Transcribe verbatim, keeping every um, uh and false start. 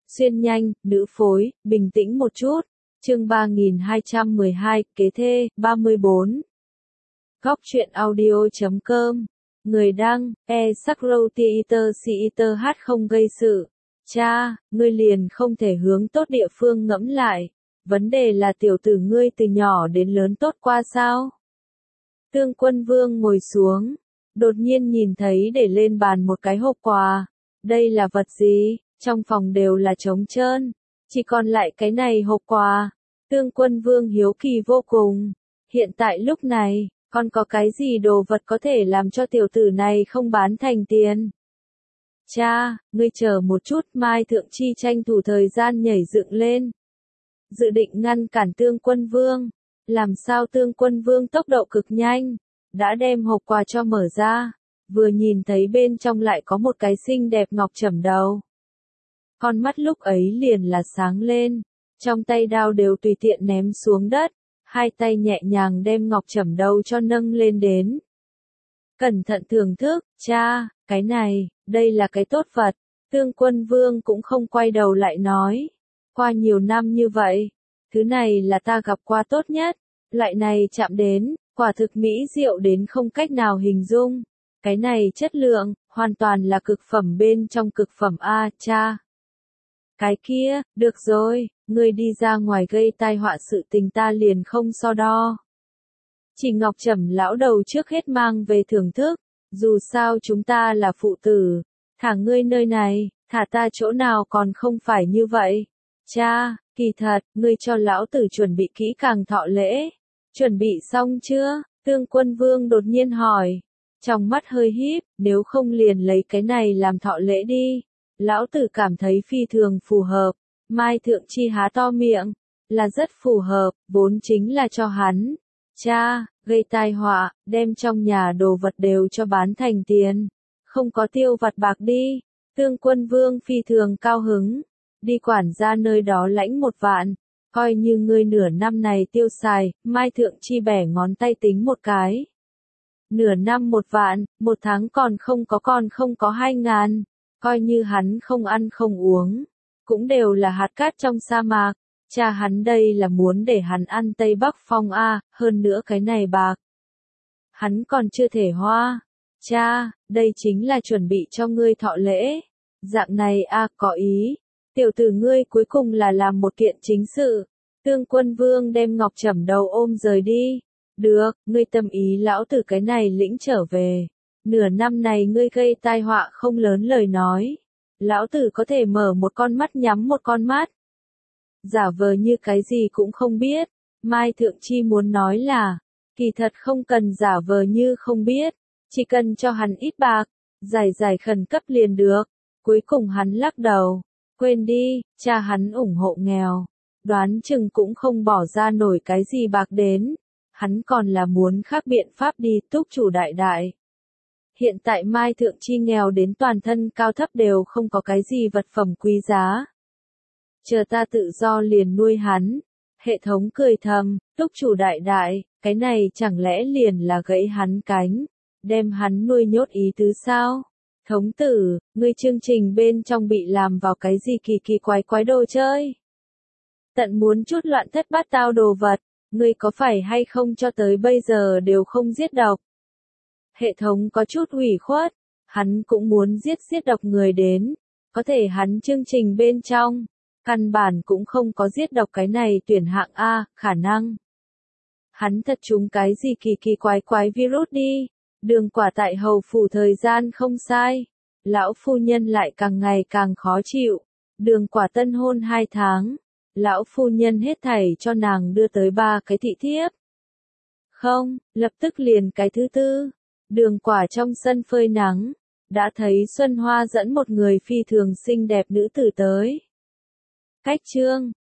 Xuyên nhanh, nữ phối, bình tĩnh một chút. Chương ba nghìn hai trăm mười hai, kế thê, ba mươi bốn. Góc truyện audio chấm com. Người đăng, e sắc râu theater theater hát không gây sự. Cha, ngươi liền không thể hướng tốt địa phương ngẫm lại. Vấn đề là tiểu tử ngươi từ nhỏ đến lớn tốt qua sao? Tương Quân Vương ngồi xuống, đột nhiên nhìn thấy để lên bàn một cái hộp quà. Đây là vật gì? Trong phòng đều là trống trơn, chỉ còn lại cái này hộp quà. Tương Quân Vương hiếu kỳ vô cùng. Hiện tại lúc này, còn có cái gì đồ vật có thể làm cho tiểu tử này không bán thành tiền? Cha, ngươi chờ một chút. Mai Thượng Chi tranh thủ thời gian nhảy dựng lên, dự định ngăn cản Tương Quân Vương. Làm sao Tương Quân Vương tốc độ cực nhanh, đã đem hộp quà cho mở ra, vừa nhìn thấy bên trong lại có một cái xinh đẹp ngọc trẩm đầu. Con mắt lúc ấy liền là sáng lên, trong tay đao đều tùy tiện ném xuống đất, hai tay nhẹ nhàng đem ngọc trẩm đầu cho nâng lên đến. Cẩn thận thưởng thức, cha, cái này, đây là cái tốt vật. Tương Quân Vương cũng không quay đầu lại nói, qua nhiều năm như vậy, thứ này là ta gặp qua tốt nhất, loại này chạm đến, quả thực mỹ diệu đến không cách nào hình dung. Cái này chất lượng, hoàn toàn là cực phẩm bên trong cực phẩm a, cha. Cái kia, được rồi, ngươi đi ra ngoài gây tai họa sự tình ta liền không so đo. Chỉ Ngọc Trẩm lão đầu trước hết mang về thưởng thức, dù sao chúng ta là phụ tử, thả ngươi nơi này, thả ta chỗ nào còn không phải như vậy. Cha, kỳ thật, ngươi cho lão tử chuẩn bị kỹ càng thọ lễ. Chuẩn bị xong chưa? Tương Quân Vương đột nhiên hỏi. Trong mắt hơi híp, nếu không liền lấy cái này làm thọ lễ đi. Lão tử cảm thấy phi thường phù hợp. Mai Thượng Chi há to miệng, là rất phù hợp, vốn chính là cho hắn. Cha, gây tai họa, đem trong nhà đồ vật đều cho bán thành tiền. Không có tiêu vặt bạc đi. Tương Quân Vương phi thường cao hứng. Đi quản gia nơi đó lãnh một vạn. Coi như ngươi nửa năm này tiêu xài. Mai Thượng Chi bẻ ngón tay tính một cái. Nửa năm một vạn, một tháng còn không có còn không có hai ngàn. Coi như hắn không ăn không uống, cũng đều là hạt cát trong sa mạc. Cha hắn đây là muốn để hắn ăn Tây Bắc Phong a, hơn nữa cái này bạc. Hắn còn chưa thể hoa. Cha, đây chính là chuẩn bị cho ngươi thọ lễ. Dạng này a, có ý. Tiểu tử ngươi cuối cùng là làm một kiện chính sự. Tương Quân Vương đem ngọc trẩm đầu ôm rời đi. Được, ngươi tâm ý lão tử cái này lĩnh trở về. Nửa năm này ngươi gây tai họa không lớn lời nói. Lão tử có thể mở một con mắt nhắm một con mắt. Giả vờ như cái gì cũng không biết. Mai Thượng Chi muốn nói là, kỳ thật không cần giả vờ như không biết. Chỉ cần cho hắn ít bạc, giải giải khẩn cấp liền được. Cuối cùng hắn lắc đầu. Quên đi, cha hắn ủng hộ nghèo. Đoán chừng cũng không bỏ ra nổi cái gì bạc đến. Hắn còn là muốn khác biện pháp đi túc chủ đại đại. Hiện tại Mai Thượng Chi nghèo đến toàn thân cao thấp đều không có cái gì vật phẩm quý giá. Chờ ta tự do liền nuôi hắn. Hệ thống cười thầm, túc chủ đại đại, cái này chẳng lẽ liền là gãy hắn cánh, đem hắn nuôi nhốt ý tứ sao? Thống tử, ngươi chương trình bên trong bị làm vào cái gì kỳ kỳ quái quái đồ chơi? Tận muốn chút loạn thất bát tao đồ vật, ngươi có phải hay không cho tới bây giờ đều không giết độc? Hệ thống có chút ủy khuất, hắn cũng muốn giết giết độc người đến, có thể hắn chương trình bên trong, căn bản cũng không có giết độc cái này tuyển hạng A, khả năng. Hắn thật trúng cái gì kỳ kỳ quái quái virus đi, đường quả tại hầu phủ thời gian không sai, lão phu nhân lại càng ngày càng khó chịu, đường quả tân hôn hai tháng, lão phu nhân hết thảy cho nàng đưa tới ba cái thị thiếp. Không, lập tức liền cái thứ tư. Đường quả trong sân phơi nắng, đã thấy Xuân Hoa dẫn một người phi thường xinh đẹp nữ tử tới. Cách chương,